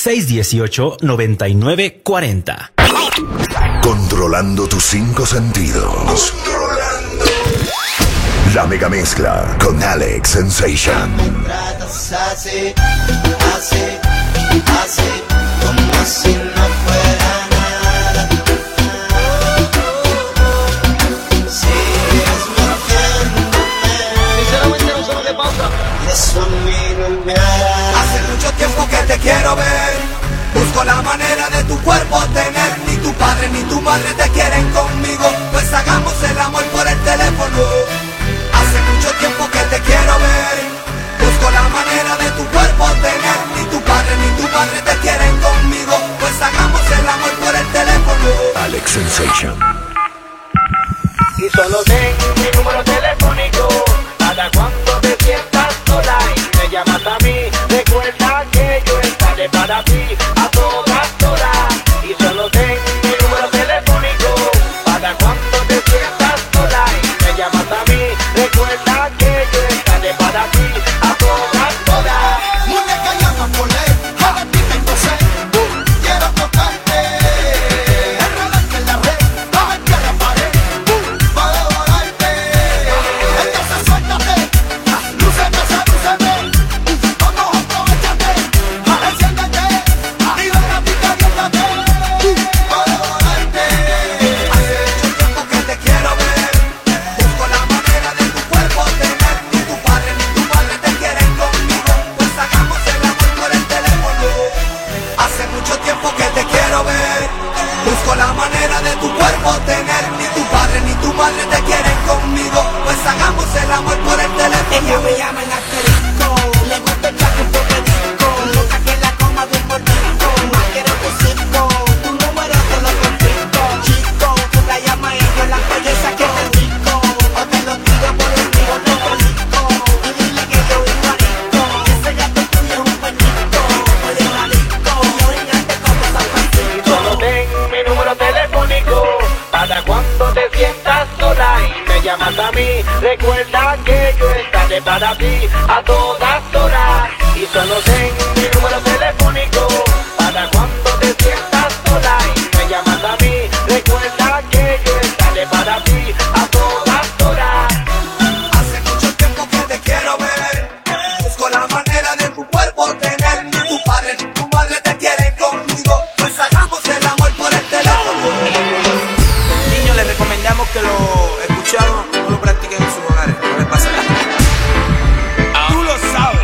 618-9940. Controlando tus 5 sentidos. La mega mezcla con Alex Sensation. Me tratas así, como si no fuera nada. Sigues mintiéndome. Sinceramente no sé lo que pasa. Y eso a mí no me hará. Hace mucho tiempo que te quiero ver. Busco la manera de tu cuerpo tener. Ni tu padre ni tu madre te quieren conmigo. Pues hagamos el amor por el teléfono. Hace mucho tiempo que te quiero ver. Busco la manera de tu cuerpo tener. Ni tu padre ni tu madre te quieren conmigo. Pues hagamos el amor por el teléfono. Alex Sensation. Y solo ten mi número telefónico. Para cuando te sientas sola y me llamas a mí, recuerda que yo estaré para ti a todas horas. Y solo ten mi número telefónico. Para cuando te sientas sola y me llamas a mí, recuerda que yo estaré para ti a todas horas. Muñeca llama por ley, ahora ti tengo sed. Quiero tocarte, enredarte en la red, bajarte a la pared, para devorarte. Entonces suéltate, lúceme, sedúceme. Vamos, aprovechate, enciéndete, libérate y caliéntate, para devorarte. Hace mucho tiempo que te quiero ver. Busco la manera de tu cuerpo tener. Ni tu padre ni tu madre te quieren conmigo. Pues hagamos el amor por el teléfono. Hace mucho tiempo que te quiero ver. Busco la manera de tu cuerpo tener. Ni tu padre ni tu madre te quieren conmigo. Pues hagamos el amor por el teléfono. Ella me llama en asterisco. Le gusta el chaco porque disco. Loca que la coma de un portico. Más quiero tu circo. Tu número te lo confisco. Chico, tú la llamas y yo la belleza que te digo. O te lo tiro por el río de Jalisco. Y dile que yo vivo rico. Ese gato tuyo es un perrito. Oye, Jalisco, yo engañé como San Francisco. Solo ten mi número telefónico. Para cuando te sientas sola y me llamas a mí, recuerda que yo estaré para ti a todas horas. Y solo ten mi número telefónico. Para cuando te sientas sola y me llamas a mí, recuerda que yo estaré para ti a todas horas. Hace mucho tiempo que te quiero ver. Busco la manera de tu cuerpo tener. Ni tu padre ni tu madre te quieren conmigo. Pues hagamos el amor por el teléfono. Niños, les recomendamos que lo escuchado no lo practiquen en sus hogares. No les pasa nada. Tú lo sabes.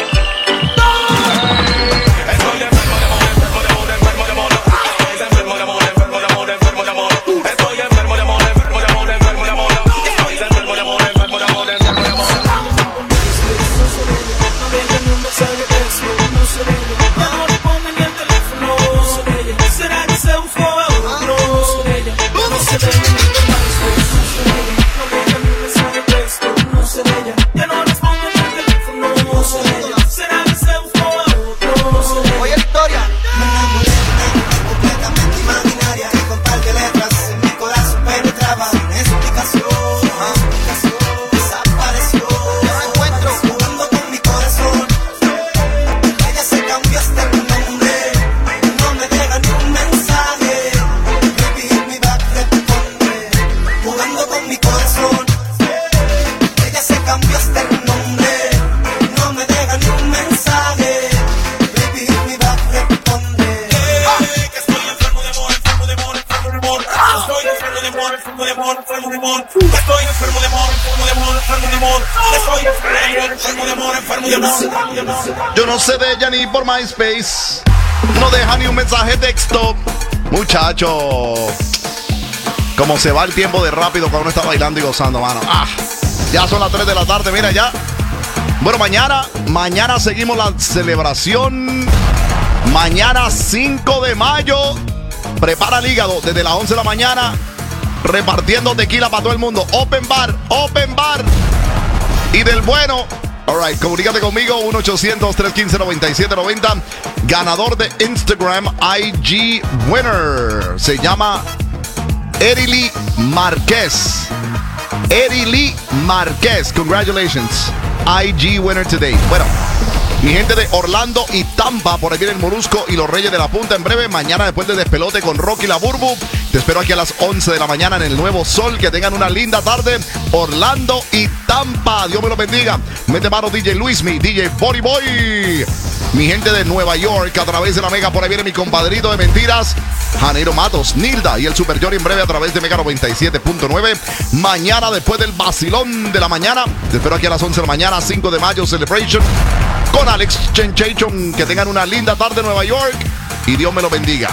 Oye, historia. Me enamoré de completamente imaginaria. Que con par de letras en mi corazón penetraba. Sin explicación, desapareció. Yo no encuentro jugando con mi corazón. Ella se cambió hasta el nombre. No me deja ni un mensaje. Baby, hit me back, responde. Jugando con mi corazón. Ella se cambió hasta el nombre. No me deja ni un mensaje. Baby, hit me back, responde. Que estoy enfermo de amor, enfermo de amor, enfermo de amor. Estoy enfermo de amor, enfermo de amor, enfermo de amor. Estoy enfermo de amor, enfermo de amor, enfermo de amor. Estoy enfermo de amor, enfermo de amor. Yo no sé de ella ni por MySpace. No deja ni un mensaje de texto. Muchacho, como se va el tiempo de rápido cuando uno está bailando y gozando, mano. Ya son las 3 de la tarde, mira ya. Bueno, mañana seguimos la celebración. Mañana 5 de mayo. Prepara el hígado desde las 11 de la mañana. Repartiendo tequila para todo el mundo. Open bar. Y del bueno. Alright, comunícate conmigo. 1-800-315-9790. Ganador de Instagram IG Winner. Se llama Erily Márquez. Erily Márquez. Congratulations. IG Winner today. Bueno, Mi gente de Orlando y Tampa, por ahí viene el Molusco y los Reyes de la Punta en breve. Mañana después del despelote con Rocky la Burbu. Te espero aquí a las 11 de la mañana en el Nuevo Sol. Que tengan una linda tarde. Orlando y Tampa. Dios me lo bendiga. Mete mano DJ Luismi, DJ Body Boy. Mi gente de Nueva York a través de la Mega. Por ahí viene mi compadrito de mentiras, Janeiro Matos, Nilda y el Super Jory en breve a través de Mega 97.9. Mañana después del vacilón de la mañana. Te espero aquí a las 11 de la mañana, 5 de mayo, Celebration con Alex Sensation. Que tengan una linda tarde en Nueva York y Dios me lo bendiga.